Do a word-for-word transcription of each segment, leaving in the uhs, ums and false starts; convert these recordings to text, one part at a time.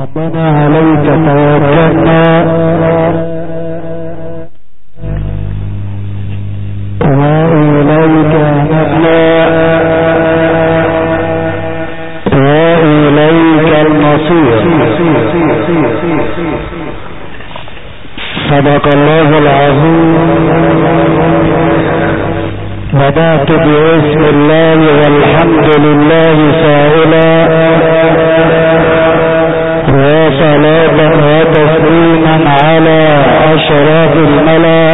ربنا عليك توكلنا وإليك نبنا وإليك المصير. صدق الله العظيم. بدأت باسم الله والحمد لله سائلا وصلاة وتسليما على أشرف الملا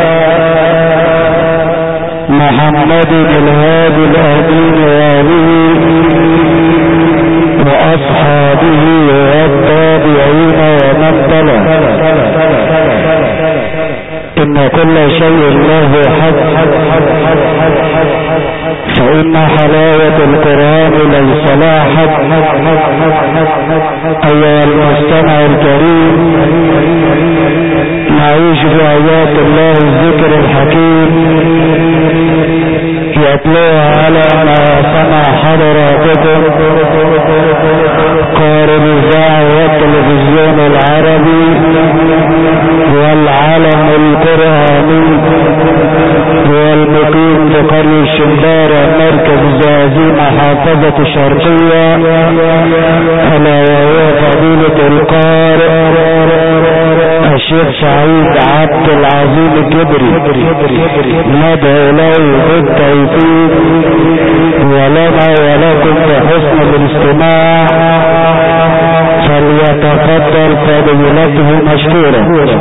محمد الهادي الأمين وآله وأصحابه والتابعين ومن تبعهم. إن كل شيء له حق، فإن حلاوة القرآن ليس لها حد. أيها المستمع الكريم، نعيش بآيات الله الذكر الحكيم يتلوها على ما سمع حضراتكم قارئ الإذاعة والتلفزيون العربي والعلم القرآني والمقيم بقرية الشمبارة مركز الزقازيق محافظة الشرقية، ألا وهو فضيلة القارئ الشيخ سعيد عبد العظيم الجبري. ندعو له بالتوفيق ولنا ولكم بحسن الاستماع، فليتفضل فضيلته مشكورا.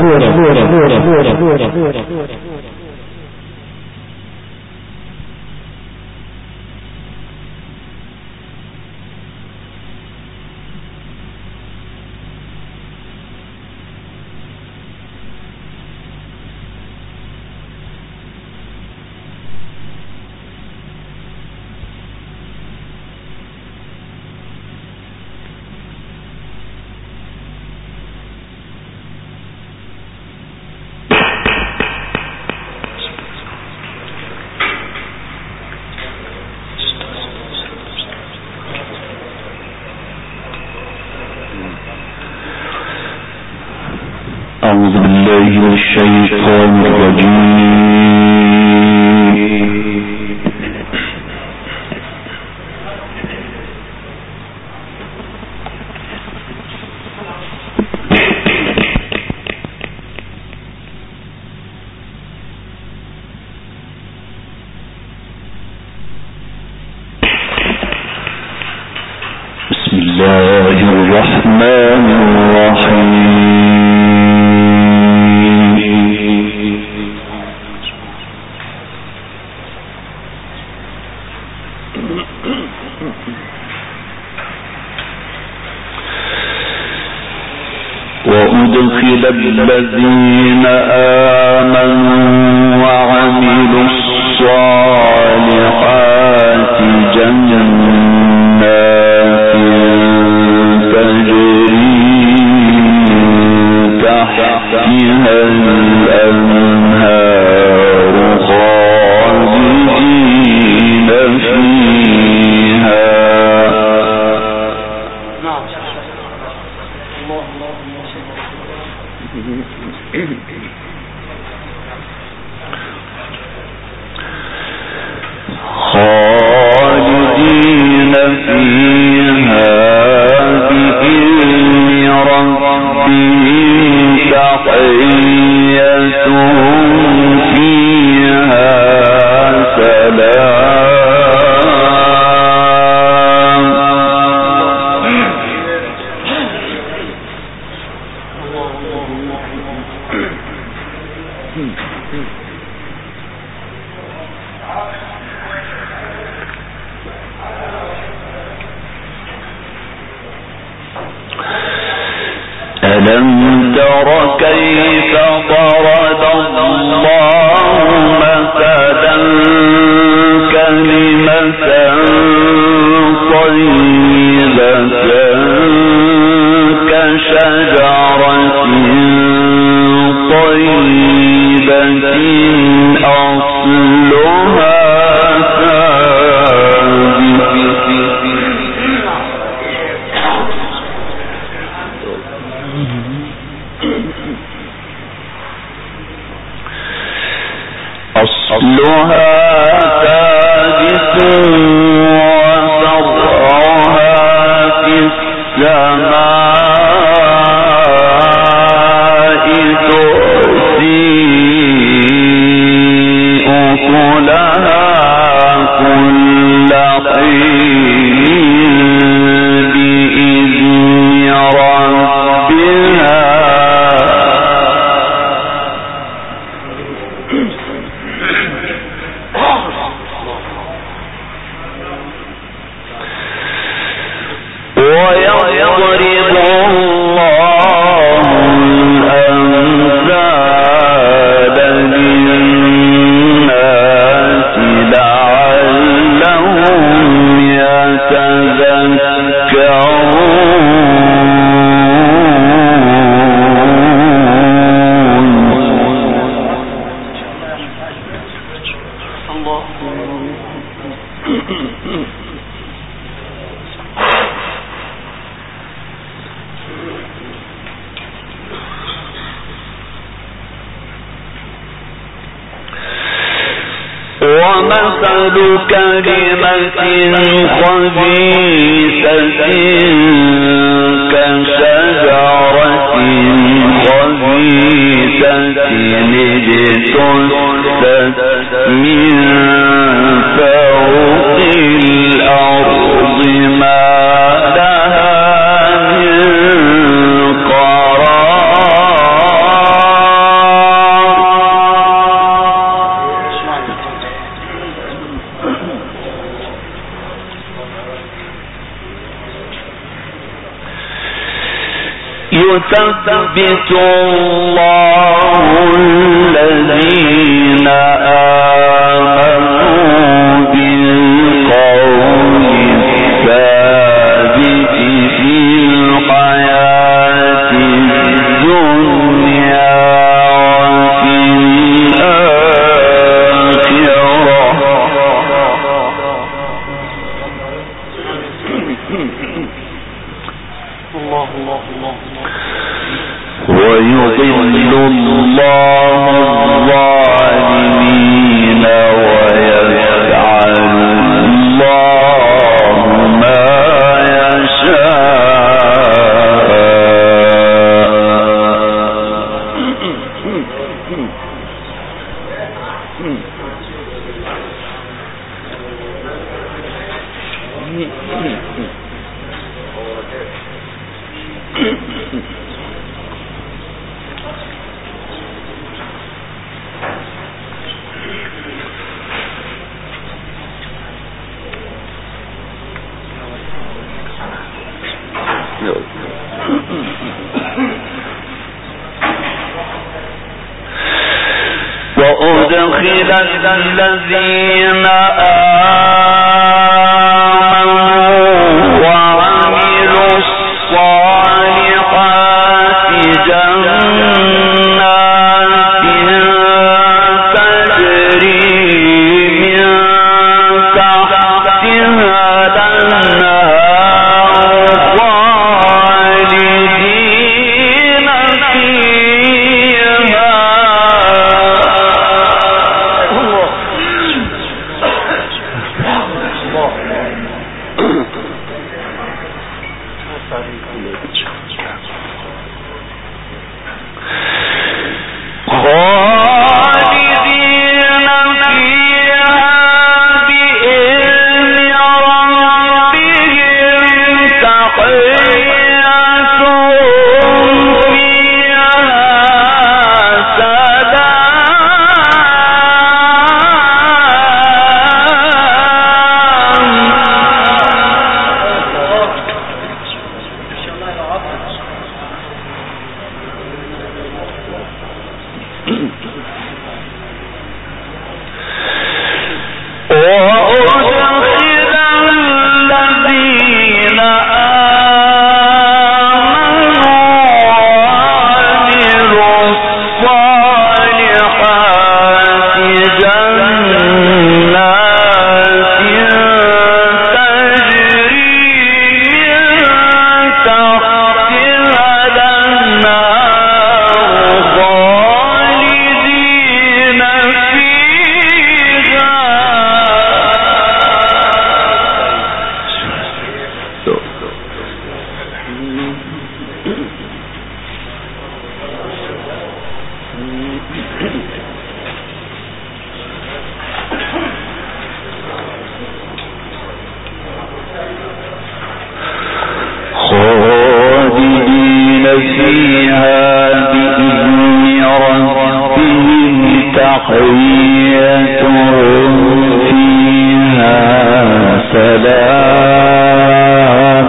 أعوذ بالله من الشيطان الرجيم. بسم الله الرحمن الرحيم. وأدخل الذين آمنوا وعملوا الصالحات جنات تجري تحتها الأنهار خالدين فيها. خالدين فيها بإذن ربهم تحيتهم فيها سلام. ألم تر كيف ضرب الله مثلا كلمة طيبة كشجرة طيبة أصلها ثابت ومثل كلمة خبيثة كشجرة خبيثة اجتثت من فوق الأرض ما لها من يثبت الله الذين آمنوا بالقول الثابت في الحياة الدنيا وفي الآخرة الله الله الله ويضل الله الظالمين ويفعل الله ما وأدخل الذين آمنوا وعملوا الصالحات جنات تجري من تحتها الأنهار خالدين فيها فيها بإذن ربهم تحيتهم فيها سلام.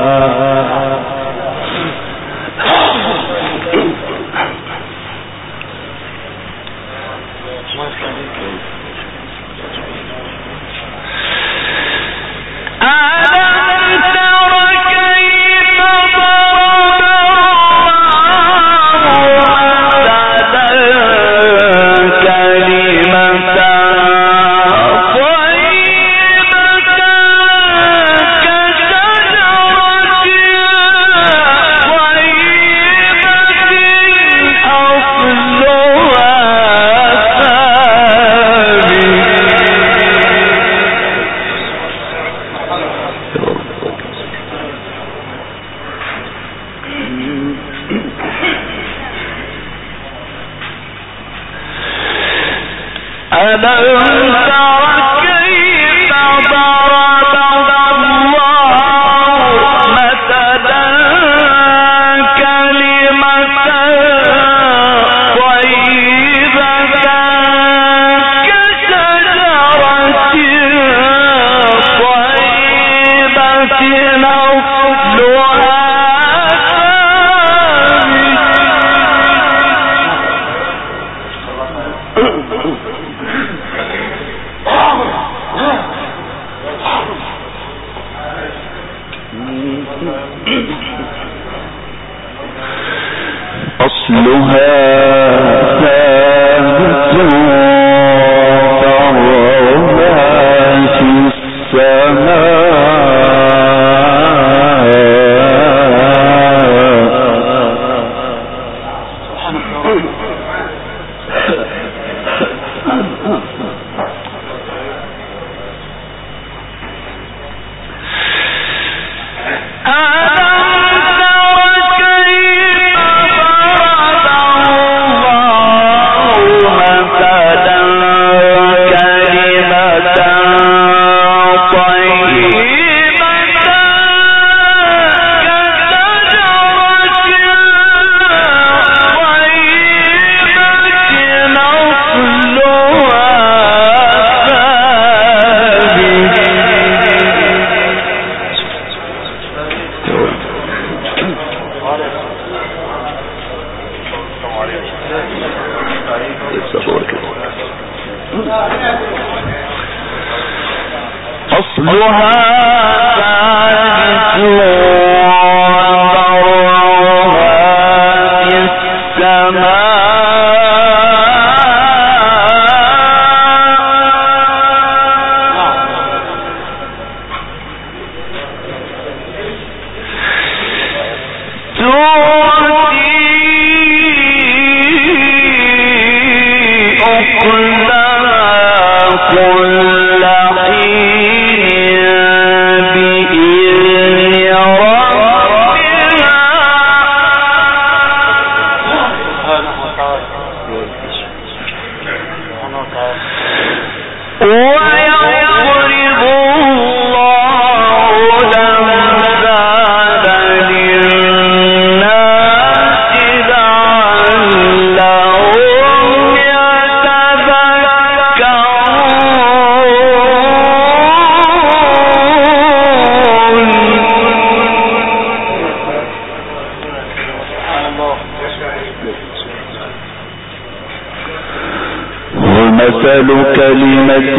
مثل كلمة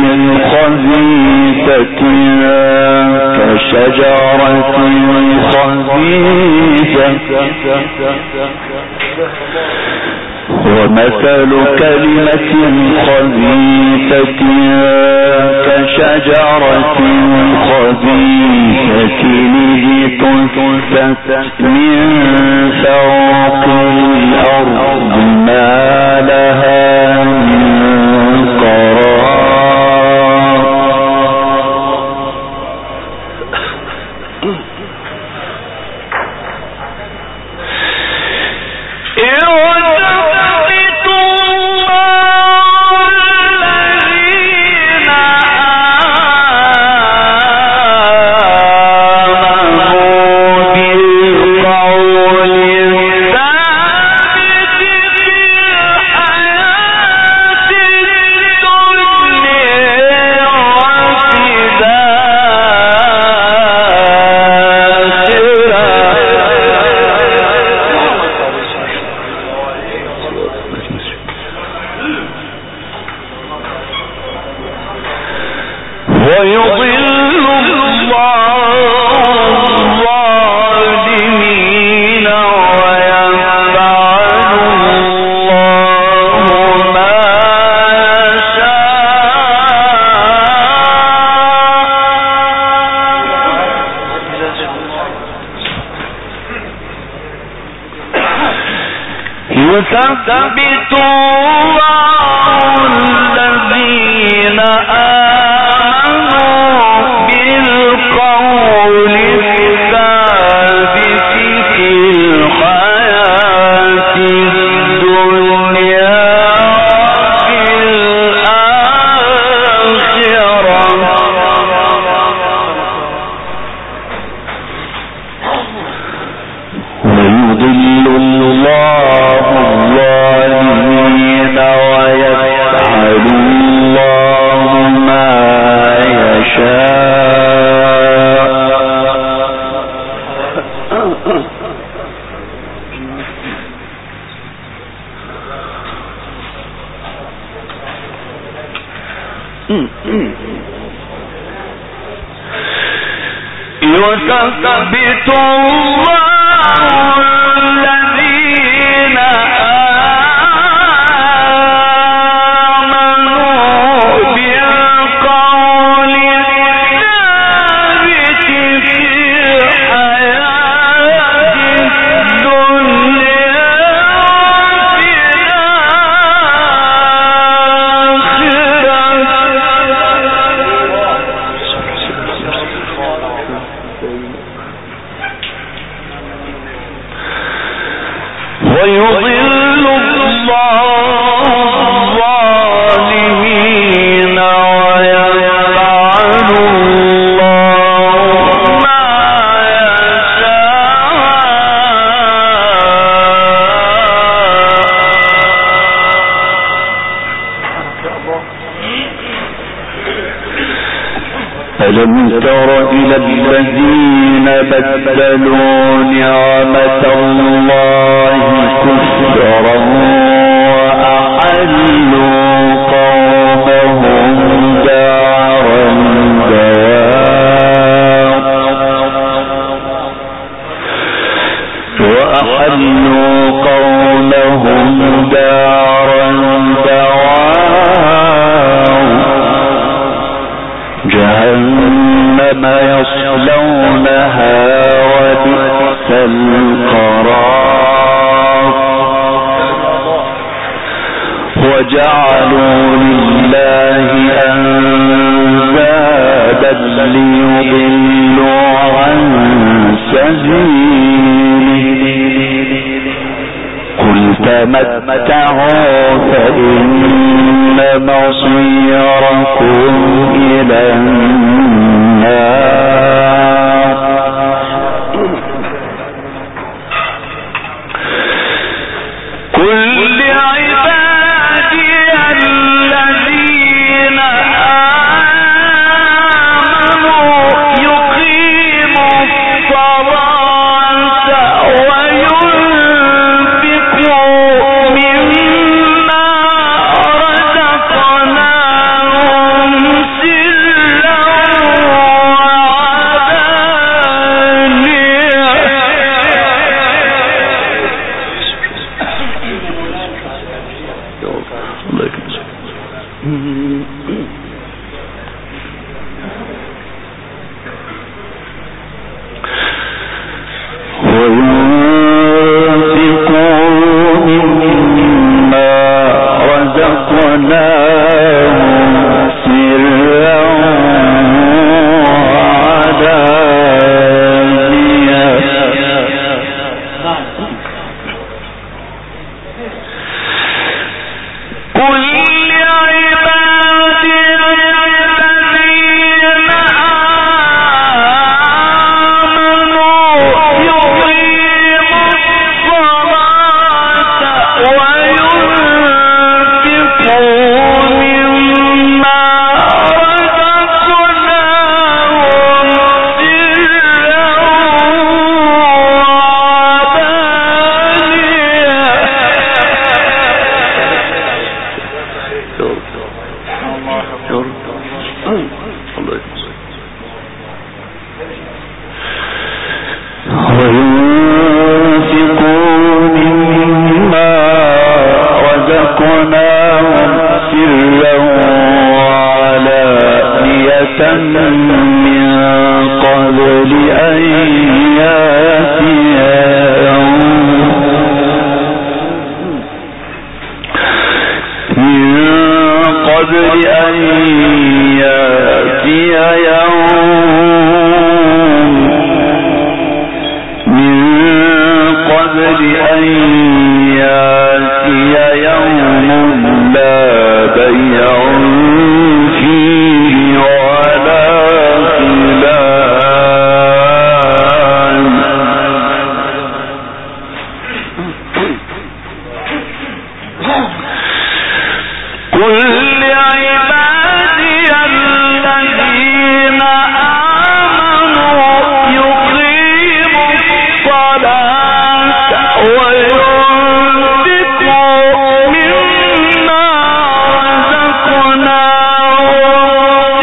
خبيثة كشجرة خبيثة ومثل كلمة خبيثة كشجرة خبيثة اجتثت من فوق الأرض ما لها من قرار يثبت الله الذين آمنوا بالقول الثابت في الحياة الدنيا وفي الآخرة ويضل الله الظالمين ويفعل الله ما يشاء. يثبت الله الذين آمنوا بالقول الثابت في الحياة الدنيا وفي ويضل الله الظالمين ويفعل الله ما يشاء. ألم تر إلى الذين بدلوا نعمة الله كفرا وأحلوا قومهم دار البوار وأحلوا قومهم دار البوار جهنم يصلونها وبئس القرار وجعلوا لله أندادا ليضلوا عن سبيله قل تمتعوا فإن مصيركم إلى النار قل لعبادي الذين آمنوا يقيموا الصلاة وينفقوا مما رزقناهم سرا وينفقوا أن يأتي يوم لا بيع فيه ولا خلال. قل لعبادي الذين آمنوا يقيموا الصلاة وينفقوا مما رزقناهم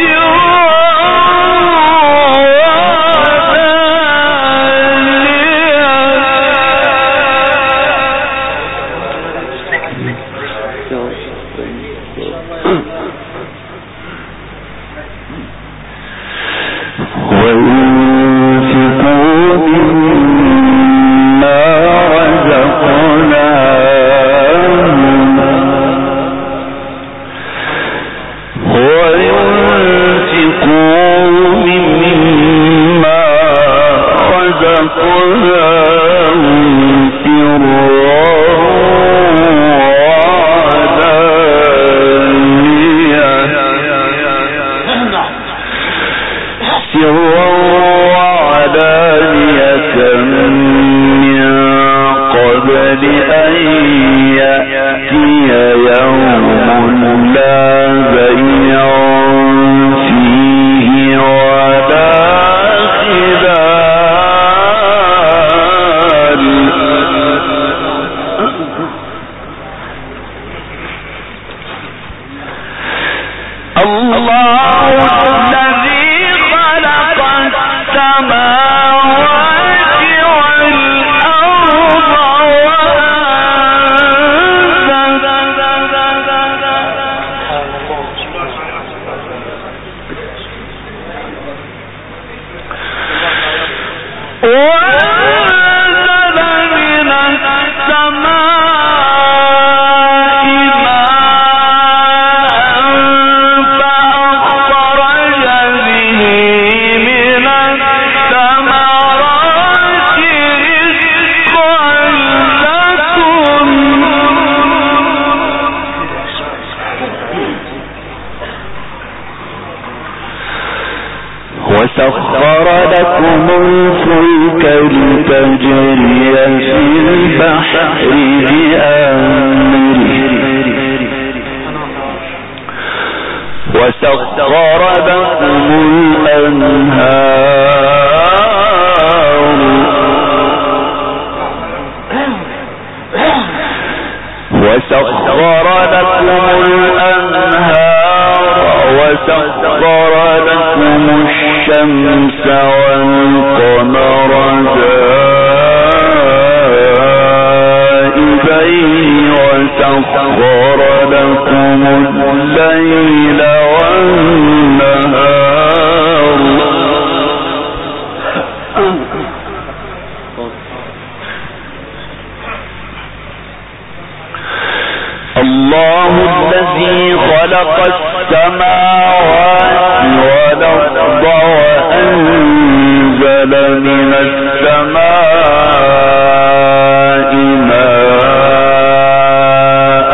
وسخر لكم الفلك لتجري في البحر بأمره وسخر لكم الأنهار وسخر لكم الأنهار وسخر لكم الشمس والقمر دائبين وسخر لكم الليل والنهار الله الذي خلق السماوات والأرض وأنزل من السماء ماء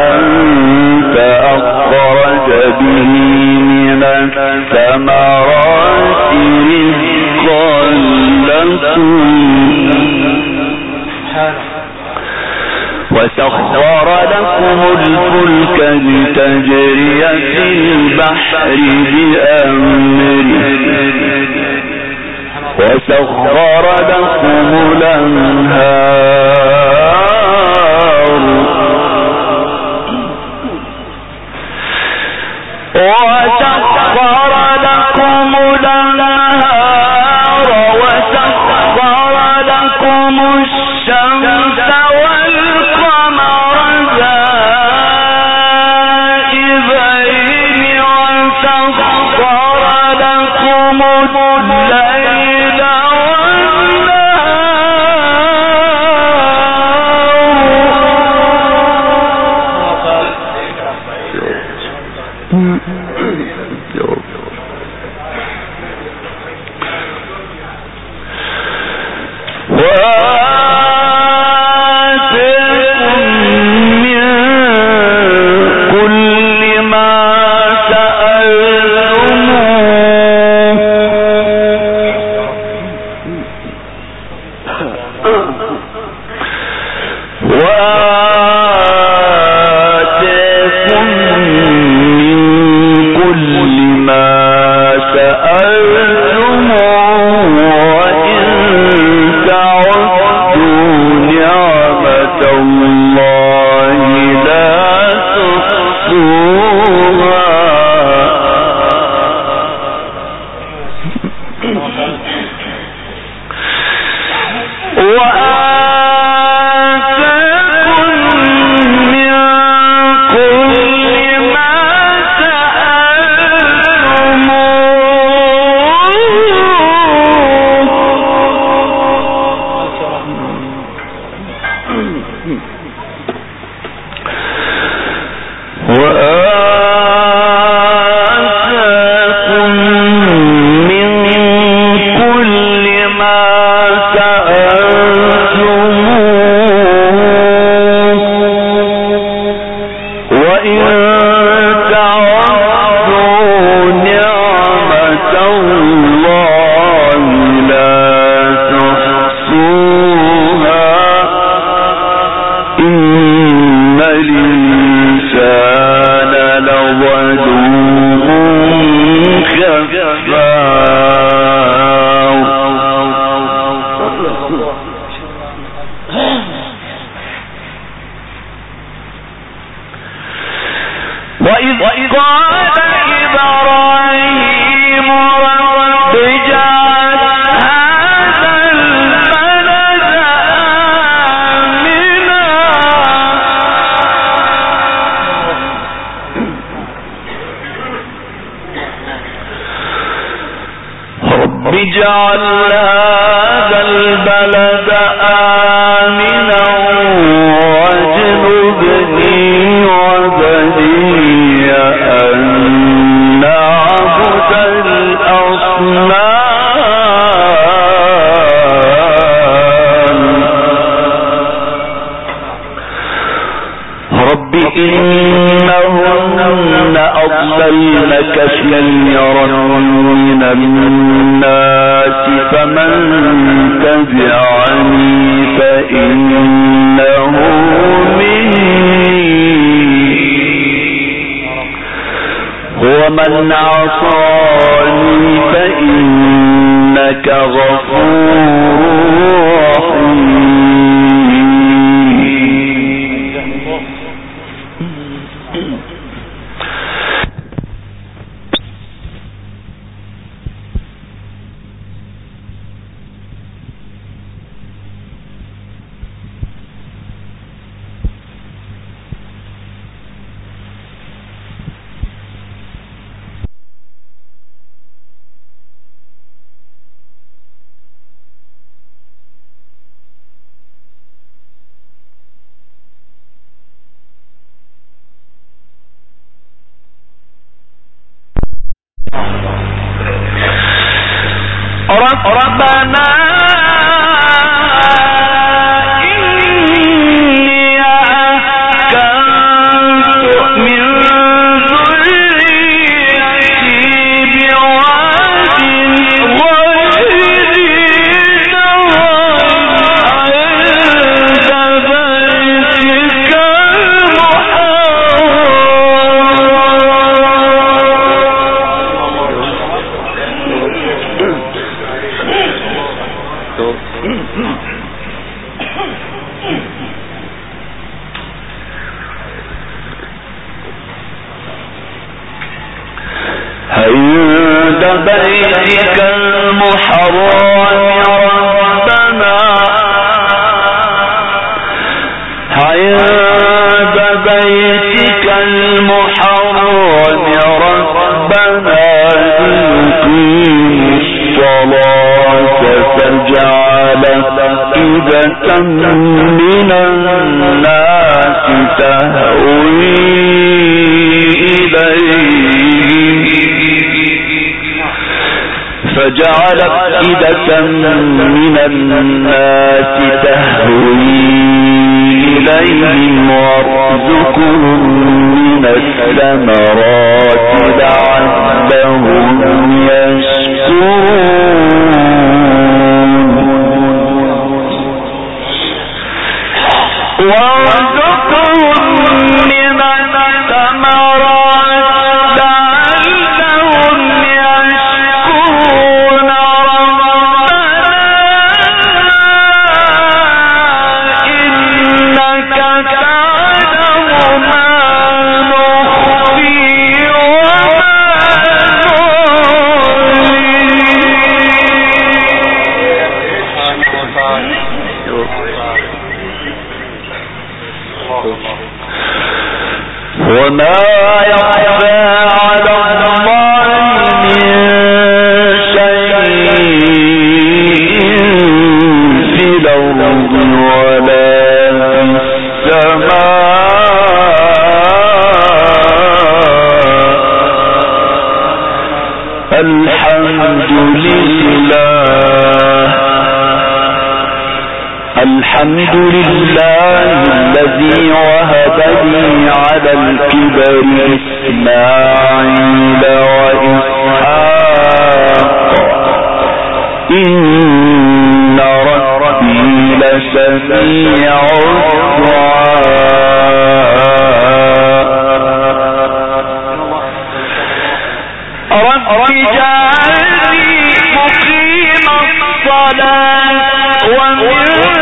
فأخرج به من الثمرات رزقا لكم وسخر لكم الفلك لتجري في البحر بأمره وسخر لكم الأنهار وسخر لكم الأنهار وسخر لكم الشمس والقمر دائبين وسخر لكم الليل والنهار وآتاكم من كل ما سألتموه وإن تعدوا نعمة الله لا تحصوها وإذ قال إبراهيم رب اجعل هذا البلد آمنا رب اجعل هذا البلد آمنا واجنبني وبني أن نعبد الأصنام رب إنهن أضللن كثيرا من الناس فمن تبعني فإنه مني ومن عصاني فإنك غفور رحيم ربنا إني أسكنت من ذريتي بواد غير ذي زرع عند بيتك عند بيتك المحرم ربنا عند بيتك المحرم ربنا ليقيموا الصلاة فاجعل أفئدة من الناس تهوي إليهم فجعل أفئدة من الناس تهوي إليهم وارزقهم من الثمرات لعلهم يشكرون الحمد لله الذي وهب لي على الكبر إسماعيل وإسحاق إن ربي لسميع الدعاء رب اجعلني مقيم الصلاة ومن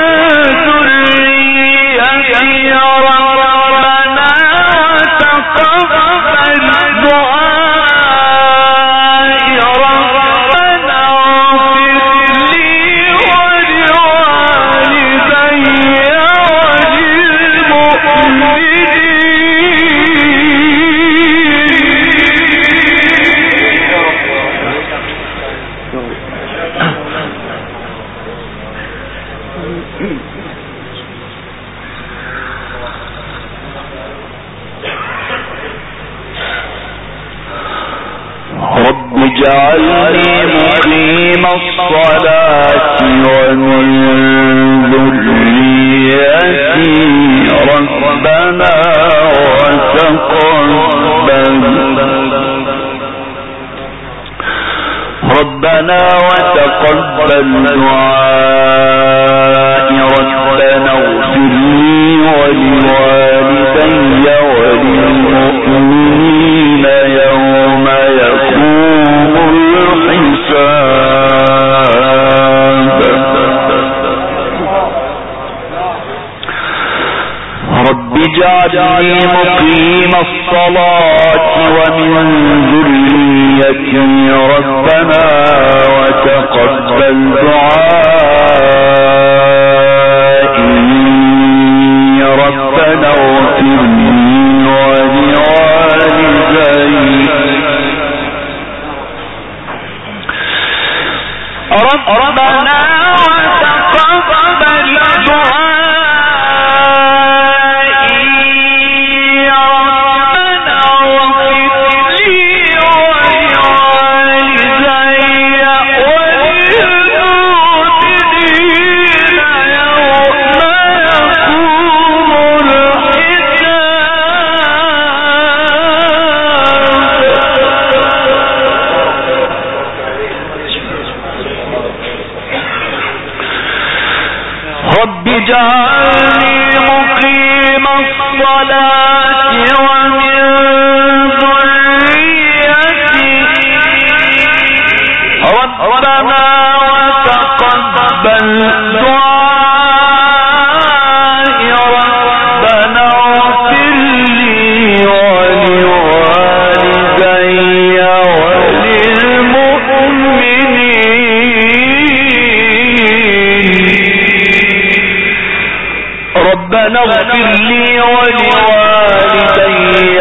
اجعلني مقيم الصلاة ومن ذريتي ربنا وتقبل ربنا وتقبل دعائي ربنا اغفر لي ولوالدي وللمؤمنين يوم يقوم الحساب رب اجعلني مقيم الصلاة ومن ذريتي ربنا وتقبل دعائي ربنا اغفر لي ولوالدي ربنا وتقبل دعائي ربنا اغفر لي ولوالدي وللمؤمنين يوم يقوم رب اجعلني مقيم الصلاة ومن ذريتي ربنا وتقبل دعائي ربنا اغفر لي ولوالدي وللمؤمنين ربنا اغفر لي ولوالدي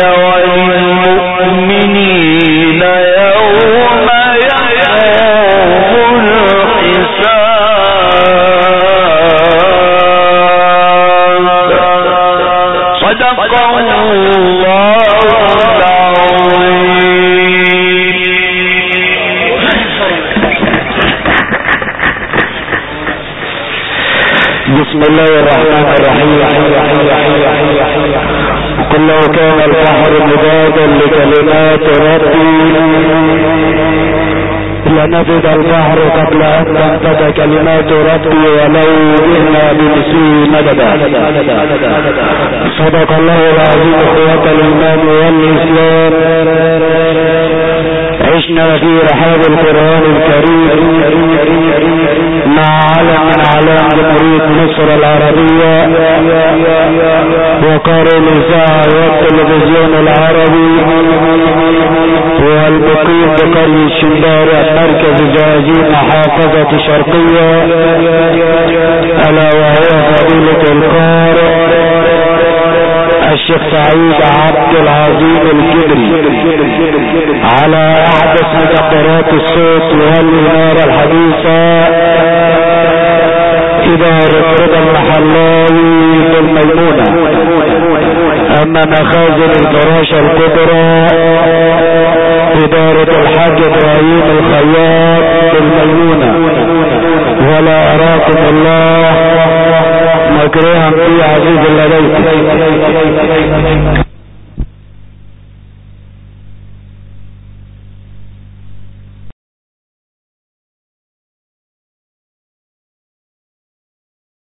وللمؤمنين يوم يقوم الحساب صدق الله العظيم. بسم الله الرحمن الرحيم. قل لو كان البحر مدادا لكلمات ربي لنفد البحر قبل أن تنفد كلمات ربي ولو جئنا بمثله مددا. صدق الله العظيم. اخوة الايمان والاسلام، عشنا في رحاب القرآن الكريم مع علم من اعلام جمهورية مصر العربية وقارئ الاذاعة والتلفزيون العربي والمقيم بقرية الشندارة مركز زقازيق محافظة شرقية، الا وهو فضيلة القارئ الشيخ سعيد عبد العظيم الكبري على احدث مقدرات الصوت والإنارة الحديثة إدارة رضا المحلاوي بالميمونة. اما مخازن الفراشة الكبرى إدارة الحاج ابراهيم الخياط بالميمونة. ولا اراكم الله مكروها في عزيز اللديك.